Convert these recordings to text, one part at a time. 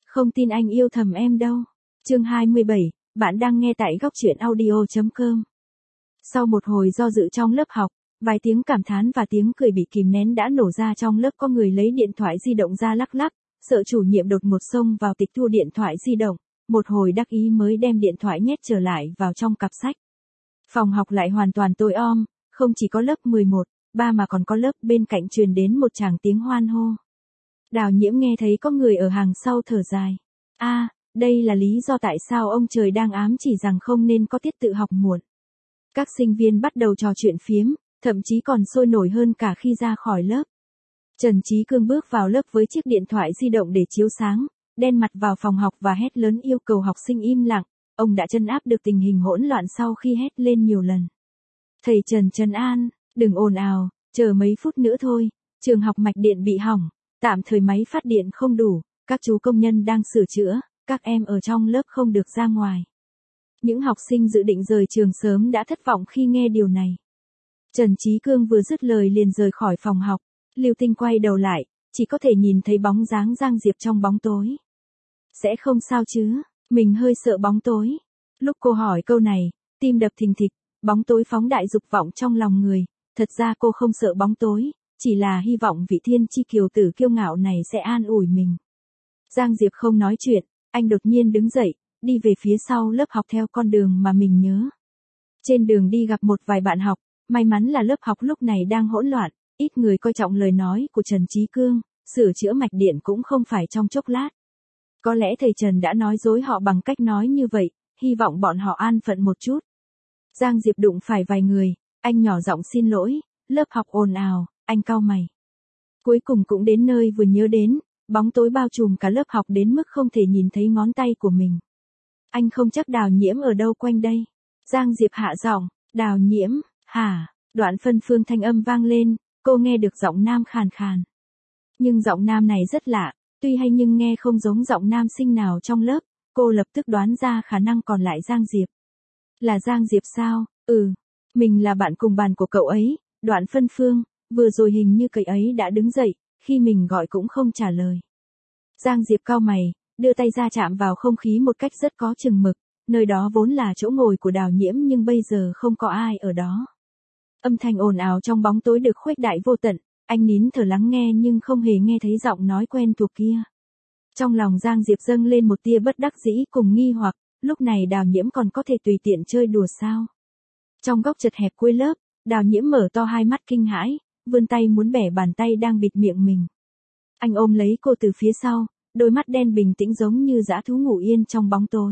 Không tin anh yêu thầm em đâu. Chương 27, bạn đang nghe tại góc truyện audio.com. Sau một hồi do dự trong lớp học, vài tiếng cảm thán và tiếng cười bị kìm nén đã nổ ra trong lớp. Có người lấy điện thoại di động ra lắc lắc, sợ chủ nhiệm đột ngột xông vào tịch thu điện thoại di động, một hồi đắc ý mới đem điện thoại nhét trở lại vào trong cặp sách. Phòng học lại hoàn toàn tối om, không chỉ có lớp 11, 3 mà còn có lớp bên cạnh truyền đến một tràng tiếng hoan hô. Đào Nhiễm nghe thấy có người ở hàng sau thở dài. Đây là lý do tại sao ông trời đang ám chỉ rằng không nên có tiết tự học muộn. Các sinh viên bắt đầu trò chuyện phiếm, thậm chí còn sôi nổi hơn cả khi ra khỏi lớp. Trần Chí Cương bước vào lớp với chiếc điện thoại di động để chiếu sáng, đen mặt vào phòng học và hét lớn yêu cầu học sinh im lặng. Ông đã trấn áp được tình hình hỗn loạn sau khi hét lên nhiều lần. Thầy Trần trấn an, đừng ồn ào, chờ mấy phút nữa thôi, trường học mạch điện bị hỏng, tạm thời máy phát điện không đủ, các chú công nhân đang sửa chữa, các em ở trong lớp không được ra ngoài. Những học sinh dự định rời trường sớm đã thất vọng khi nghe điều này. Trần Chí Cương vừa dứt lời liền rời khỏi phòng học, Lưu Tinh quay đầu lại, chỉ có thể nhìn thấy bóng dáng Giang Diệp trong bóng tối. Sẽ không sao chứ, mình hơi sợ bóng tối. Lúc cô hỏi câu này, tim đập thình thịch, bóng tối phóng đại dục vọng trong lòng người, thật ra cô không sợ bóng tối, chỉ là hy vọng vị thiên chi kiều tử kiêu ngạo này sẽ an ủi mình. Giang Diệp không nói chuyện, anh đột nhiên đứng dậy, đi về phía sau lớp học theo con đường mà mình nhớ. Trên đường đi gặp một vài bạn học, may mắn là lớp học lúc này đang hỗn loạn, ít người coi trọng lời nói của Trần Chí Cương, sửa chữa mạch điện cũng không phải trong chốc lát. Có lẽ thầy Trần đã nói dối họ bằng cách nói như vậy, hy vọng bọn họ an phận một chút. Giang Diệp đụng phải vài người, anh nhỏ giọng xin lỗi, lớp học ồn ào, anh cau mày. Cuối cùng cũng đến nơi vừa nhớ đến, bóng tối bao trùm cả lớp học đến mức không thể nhìn thấy ngón tay của mình. Anh không chắc Đào Nhiễm ở đâu quanh đây. Giang Diệp hạ giọng, Đào Nhiễm, hả? Đoạn phân phương thanh âm vang lên, cô nghe được giọng nam khàn khàn. Nhưng giọng nam này rất lạ, tuy hay nhưng nghe không giống giọng nam sinh nào trong lớp, cô lập tức đoán ra khả năng còn lại Giang Diệp. Là Giang Diệp sao? Mình là bạn cùng bàn của cậu ấy. Đoạn phân phương, vừa rồi hình như cậu ấy đã đứng dậy, khi mình gọi cũng không trả lời. Giang Diệp cau mày, đưa tay ra chạm vào không khí một cách rất có chừng mực, nơi đó vốn là chỗ ngồi của Đào Nhiễm nhưng bây giờ không có ai ở đó. Âm thanh ồn ào trong bóng tối được khuếch đại vô tận, anh nín thở lắng nghe nhưng không hề nghe thấy giọng nói quen thuộc kia. Trong lòng Giang Diệp dâng lên một tia bất đắc dĩ cùng nghi hoặc, lúc này Đào Nhiễm còn có thể tùy tiện chơi đùa sao? Trong góc chật hẹp cuối lớp, Đào Nhiễm mở to hai mắt kinh hãi, vươn tay muốn bẻ bàn tay đang bịt miệng mình. Anh ôm lấy cô từ phía sau, đôi mắt đen bình tĩnh giống như dã thú ngủ yên trong bóng tối.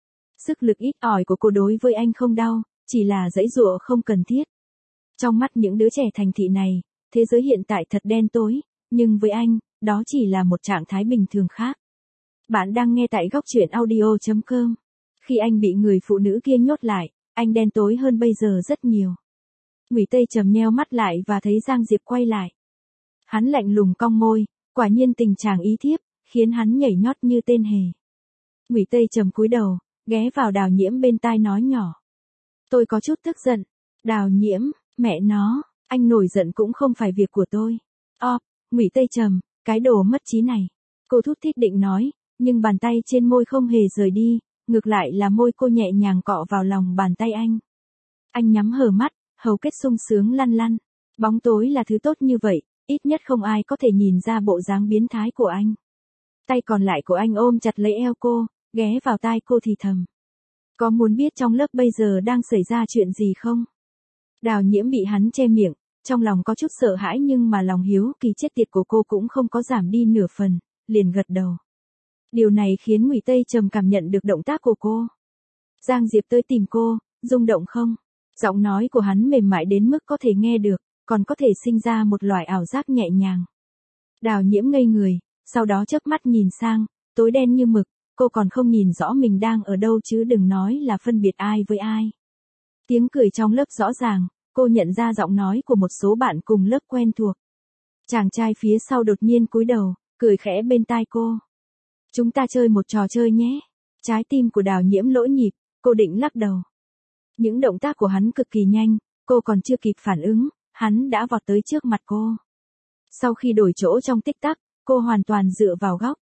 Sức lực ít ỏi của cô đối với anh không đau, chỉ là giãy giụa không cần thiết. Trong mắt những đứa trẻ thành thị này, thế giới hiện tại thật đen tối, nhưng với anh, đó chỉ là một trạng thái bình thường khác. Bạn đang nghe tại góc truyện audio.com. Khi anh bị người phụ nữ kia nhốt lại, anh đen tối hơn bây giờ rất nhiều. Ngụy Tây Trầm nheo mắt lại và thấy Giang Diệp quay lại. Hắn lạnh lùng cong môi, quả nhiên tình chàng ý thiếp, khiến hắn nhảy nhót như tên hề. Ngụy Tây Trầm cúi đầu, ghé vào Đào Nhiễm bên tai nói nhỏ. Tôi có chút tức giận. Đào Nhiễm, mẹ nó, anh nổi giận cũng không phải việc của tôi. Ngụy Tây Trầm, cái đồ mất trí này. Cô thút thít định nói, nhưng bàn tay trên môi không hề rời đi, ngược lại là môi cô nhẹ nhàng cọ vào lòng bàn tay anh. Anh nhắm hờ mắt, hầu kết sung sướng lăn lăn. Bóng tối là thứ tốt như vậy, ít nhất không ai có thể nhìn ra bộ dáng biến thái của anh. Tay còn lại của anh ôm chặt lấy eo cô, ghé vào tai cô thì thầm. Có muốn biết trong lớp bây giờ đang xảy ra chuyện gì không? Đào Nhiễm bị hắn che miệng, trong lòng có chút sợ hãi nhưng mà lòng hiếu kỳ chết tiệt của cô cũng không có giảm đi nửa phần, liền gật đầu. Điều này khiến Ngụy Tây Trầm cảm nhận được động tác của cô. Giang Diệp tới tìm cô, rung động không? Giọng nói của hắn mềm mại đến mức có thể nghe được, còn có thể sinh ra một loại ảo giác nhẹ nhàng. Đào Nhiễm ngây người, sau đó chớp mắt nhìn sang, tối đen như mực, cô còn không nhìn rõ mình đang ở đâu chứ đừng nói là phân biệt ai với ai. Tiếng cười trong lớp rõ ràng, cô nhận ra giọng nói của một số bạn cùng lớp quen thuộc. Chàng trai phía sau đột nhiên cúi đầu, cười khẽ bên tai cô. Chúng ta chơi một trò chơi nhé. Trái tim của Đào Nhiễm lỗi nhịp, cô định lắc đầu. Những động tác của hắn cực kỳ nhanh, cô còn chưa kịp phản ứng, hắn đã vọt tới trước mặt cô. Sau khi đổi chỗ trong tích tắc, cô hoàn toàn dựa vào góc.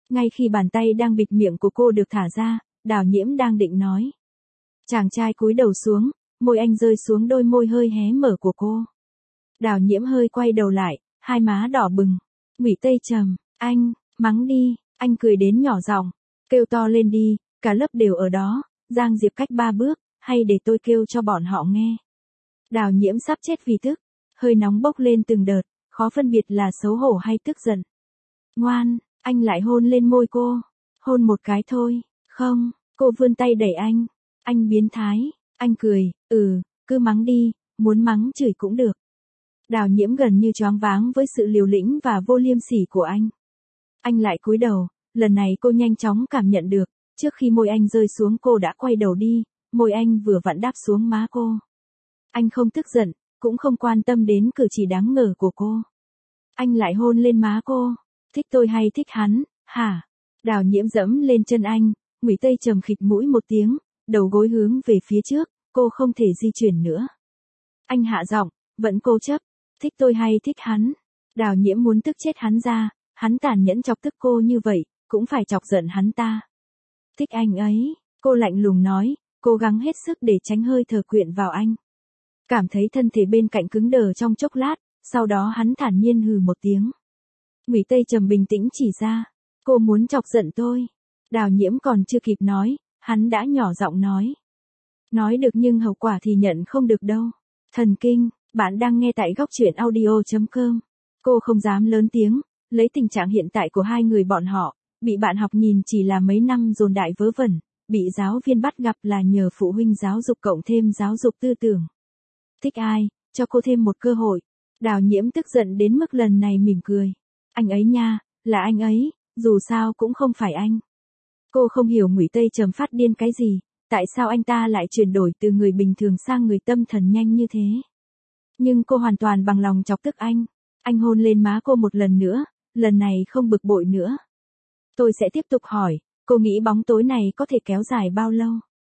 Ngay khi bàn tay đang bịt miệng của cô được thả ra, Đào Nhiễm đang định nói. Chàng trai cúi đầu xuống, môi anh rơi xuống đôi môi hơi hé mở của cô. Đào Nhiễm hơi quay đầu lại, hai má đỏ bừng. Ngụy Tây Trầm, anh, mắng đi, anh cười đến nhỏ giọng, kêu to lên đi, cả lớp đều ở đó, Giang Diệp cách 3 bước, hay để tôi kêu cho bọn họ nghe. Đào Nhiễm sắp chết vì tức, hơi nóng bốc lên từng đợt, khó phân biệt là xấu hổ hay tức giận. Ngoan, anh lại hôn lên môi cô, hôn một cái thôi, không, cô vươn tay đẩy anh biến thái, anh cười, cứ mắng đi, muốn mắng chửi cũng được. Đào Nhiễm gần như choáng váng với sự liều lĩnh và vô liêm sỉ của anh. Anh lại cúi đầu, lần này cô nhanh chóng cảm nhận được, trước khi môi anh rơi xuống cô đã quay đầu đi, môi anh vừa vặn đáp xuống má cô. Anh không tức giận, cũng không quan tâm đến cử chỉ đáng ngờ của cô. Anh lại hôn lên má cô, thích tôi hay thích hắn, hả? Đào Nhiễm dẫm lên chân anh, Ngụy Tây Trầm khịt mũi một tiếng, đầu gối hướng về phía trước, cô không thể di chuyển nữa. Anh hạ giọng, vẫn cố chấp, thích tôi hay thích hắn? Đào Nhiễm muốn tức chết hắn ra, hắn tàn nhẫn chọc tức cô như vậy, cũng phải chọc giận hắn ta. Thích anh ấy, cô lạnh lùng nói, cố gắng hết sức để tránh hơi thở quyện vào anh. Cảm thấy thân thể bên cạnh cứng đờ trong chốc lát, sau đó hắn thản nhiên hừ một tiếng. Ngụy Tây Trầm bình tĩnh chỉ ra, cô muốn chọc giận tôi. Đào Nhiễm còn chưa kịp nói, hắn đã nhỏ giọng nói. Nói được nhưng hậu quả thì nhận không được đâu. Thần kinh, bạn đang nghe tại góc truyện audio.com. Cô không dám lớn tiếng, lấy tình trạng hiện tại của hai người bọn họ, bị bạn học nhìn chỉ là mấy năm dồn đại vớ vẩn, bị giáo viên bắt gặp là nhờ phụ huynh giáo dục cộng thêm giáo dục tư tưởng. Thích ai, cho cô thêm một cơ hội. Đào Nhiễm tức giận đến mức lần này mỉm cười. Anh ấy nha, là anh ấy, dù sao cũng không phải anh. Cô không hiểu Ngụy Tây Trầm phát điên cái gì, tại sao anh ta lại chuyển đổi từ người bình thường sang người tâm thần nhanh như thế. Nhưng cô hoàn toàn bằng lòng chọc tức anh. Anh hôn lên má cô một lần nữa, lần này không bực bội nữa. Tôi sẽ tiếp tục hỏi, cô nghĩ bóng tối này có thể kéo dài bao lâu?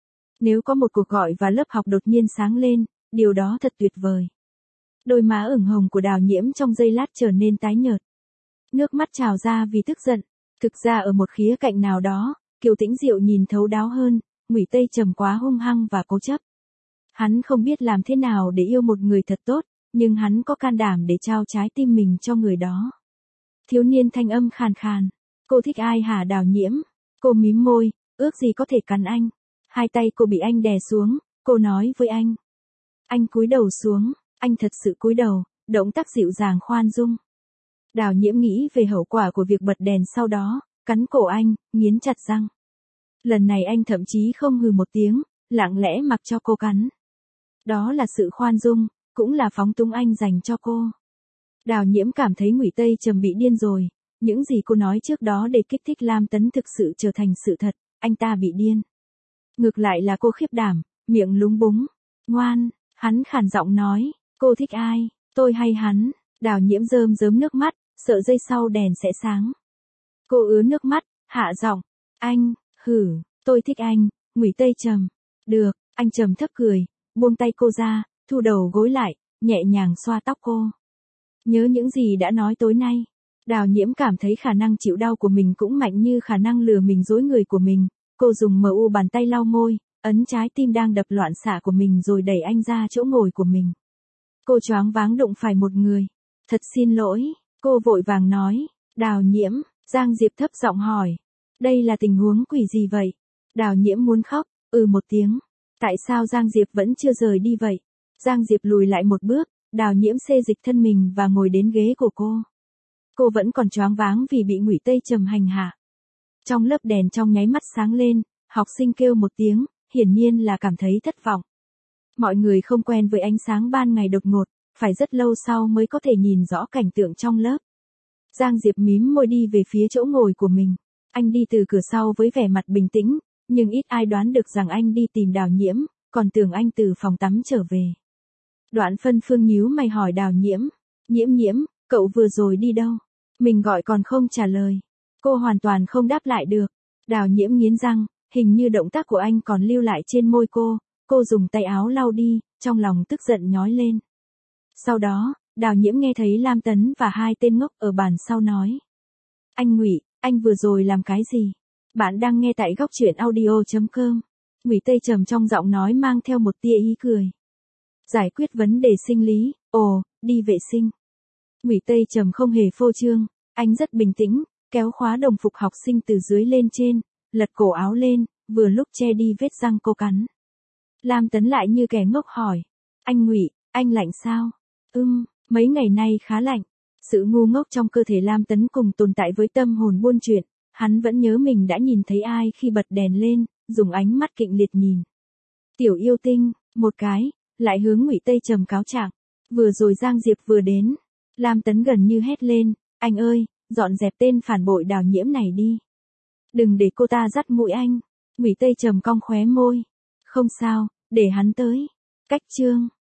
Nếu có một cuộc gọi và lớp học đột nhiên sáng lên, điều đó thật tuyệt vời. Đôi má ửng hồng của Đào Nhiễm trong giây lát trở nên tái nhợt. Nước mắt trào ra vì tức giận. Thực ra ở một khía cạnh nào đó, Kiều Tĩnh Diệu nhìn thấu đáo hơn, Ngụy Tây Trầm quá hung hăng và cố chấp. Hắn không biết làm thế nào để yêu một người thật tốt, nhưng hắn có can đảm để trao trái tim mình cho người đó. Thiếu niên thanh âm khàn khàn. Cô thích ai hả Đào Nhiễm? Cô mím môi, ước gì có thể cắn anh. Hai tay cô bị anh đè xuống, cô nói với anh. Anh cúi đầu xuống, anh thật sự cúi đầu, động tác dịu dàng khoan dung. Đào Nhiễm nghĩ về hậu quả của việc bật đèn sau đó, cắn cổ anh, nghiến chặt răng. Lần này anh thậm chí không hừ một tiếng, lặng lẽ mặc cho cô cắn. Đó là sự khoan dung, cũng là phóng túng anh dành cho cô. Đào Nhiễm cảm thấy Ngụy Tây Trầm bị điên rồi, những gì cô nói trước đó để kích thích Lam Tấn thực sự trở thành sự thật, anh ta bị điên. Ngược lại là cô khiếp đảm, miệng lúng búng. Ngoan, hắn khàn giọng nói, cô thích ai, tôi hay hắn? Đào Nhiễm rơm rớm nước mắt, sợ giây sau đèn sẽ sáng. Cô ứa nước mắt, hạ giọng, anh, tôi thích anh, Ngụy Tây Trầm. Được, anh trầm thấp cười, buông tay cô ra, thu đầu gối lại, nhẹ nhàng xoa tóc cô. Nhớ những gì đã nói tối nay. Đào Nhiễm cảm thấy khả năng chịu đau của mình cũng mạnh như khả năng lừa mình dối người của mình. Cô dùng MU bàn tay lau môi, ấn trái tim đang đập loạn xạ của mình rồi đẩy anh ra chỗ ngồi của mình. Cô choáng váng đụng phải một người. Thật xin lỗi, cô vội vàng nói. Đào Nhiễm, Giang Diệp thấp giọng hỏi. Đây là tình huống quỷ gì vậy? Đào Nhiễm muốn khóc, một tiếng. Tại sao Giang Diệp vẫn chưa rời đi vậy? Giang Diệp lùi lại một bước, Đào Nhiễm xê dịch thân mình và ngồi đến ghế của cô. Cô vẫn còn choáng váng vì bị Ngụy Tây Trầm hành hạ. Trong lớp đèn trong nháy mắt sáng lên, học sinh kêu một tiếng, hiển nhiên là cảm thấy thất vọng. Mọi người không quen với ánh sáng ban ngày đột ngột, phải rất lâu sau mới có thể nhìn rõ cảnh tượng trong lớp. Giang Diệp mím môi đi về phía chỗ ngồi của mình. Anh đi từ cửa sau với vẻ mặt bình tĩnh, nhưng ít ai đoán được rằng anh đi tìm Đào Nhiễm, còn tưởng anh từ phòng tắm trở về. Đoạn Phân Phương nhíu mày hỏi Đào Nhiễm. Nhiễm, cậu vừa rồi đi đâu? Mình gọi còn không trả lời. Cô hoàn toàn không đáp lại được. Đào Nhiễm nghiến răng, hình như động tác của anh còn lưu lại trên môi cô. Cô dùng tay áo lau đi, trong lòng tức giận nhói lên. Sau đó, Đào Nhiễm nghe thấy Lam Tấn và hai tên ngốc ở bàn sau nói. Anh Ngụy, Anh vừa rồi làm cái gì? Bạn đang nghe tại góc truyện audio.com. Ngụy Tây Trầm trong giọng nói mang theo một tia ý cười. Giải quyết vấn đề sinh lý, đi vệ sinh. Ngụy Tây Trầm không hề phô trương, anh rất bình tĩnh, kéo khóa đồng phục học sinh từ dưới lên trên, lật cổ áo lên, vừa lúc che đi vết răng cô cắn. Lam Tấn lại như kẻ ngốc hỏi. Anh Ngụy, anh lạnh sao? Mấy ngày nay khá lạnh. Sự ngu ngốc trong cơ thể Lam Tấn cùng tồn tại với tâm hồn buôn chuyện, hắn vẫn nhớ mình đã nhìn thấy ai khi bật đèn lên, dùng ánh mắt kịch liệt nhìn. Tiểu yêu tinh, một cái, lại hướng Ngụy Tây Trầm cáo trạng. Vừa rồi Giang Diệp vừa đến, Lam Tấn gần như hét lên, anh ơi, dọn dẹp tên phản bội Đào Nhiễm này đi. Đừng để cô ta dắt mũi anh. Ngụy Tây Trầm cong khóe môi. Không sao, để hắn tới. Cách chương.